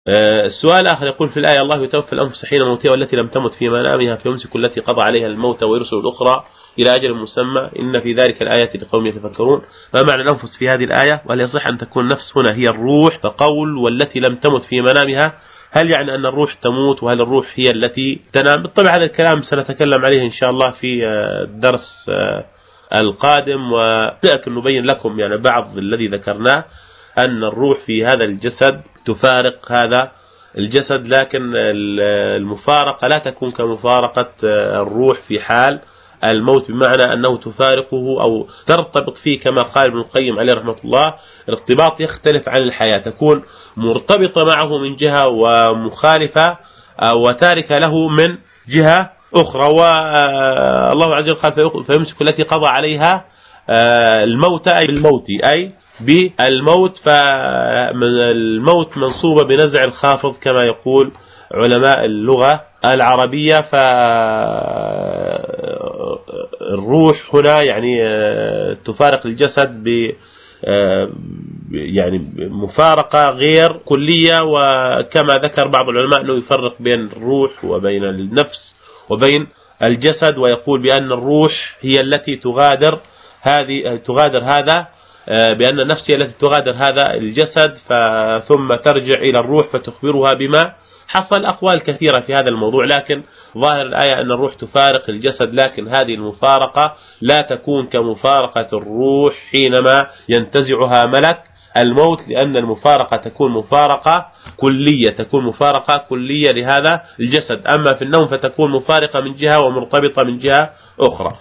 السؤال الآخر يقول في الآية: الله يتوفى الأنفس حين موتها والتي لم تمت في منامها فيمسك التي قضى عليها الموت ويرسل الأخرى إلى أجل مسمى إن في ذلك الآيات لقوم يتفكرون. ما معنى الأنفس في هذه الآية؟ وهل يصح أن تكون النفس هنا هي الروح؟ فقول والتي لم تمت في منامها، هل يعني أن الروح تموت؟ وهل الروح هي التي تنام؟ بالطبع هذا الكلام سنتكلم عليه إن شاء الله في الدرس القادم، ولكن نبين لكم يعني بعض الذي ذكرناه، أن الروح في هذا الجسد تفارق هذا الجسد، لكن المفارقة لا تكون كمفارقة الروح في حال الموت، بمعنى أنه تفارقه أو ترتبط فيه كما قال ابن القيم عليه رحمة الله. الارتباط يختلف عن الحياة، تكون مرتبطة معه من جهة ومخالفة وتاركة له من جهة أخرى. والله عز وجل قال: فيمسك التي قضى عليها الموت، أي بالموت، أي بالموت. فالموت منصوبة بنزع الخافض كما يقول علماء اللغة العربية. فالروح هنا يعني تفارق الجسد ب يعني مفارقة غير كلية، وكما ذكر بعض العلماء أنه يفرق بين الروح وبين النفس وبين الجسد، ويقول بأن الروح هي التي تغادر هذا، بأن النفس هي التي تغادر هذا الجسد ثم ترجع إلى الروح فتخبرها بما حصل. أقوال كثيرة في هذا الموضوع، لكن ظاهر الآية أن الروح تفارق الجسد، لكن هذه المفارقة لا تكون كمفارقة الروح حينما ينتزعها ملك الموت، لأن المفارقة تكون مفارقة كلية لهذا الجسد. أما في النوم فتكون مفارقة من جهة ومرتبطة من جهة أخرى.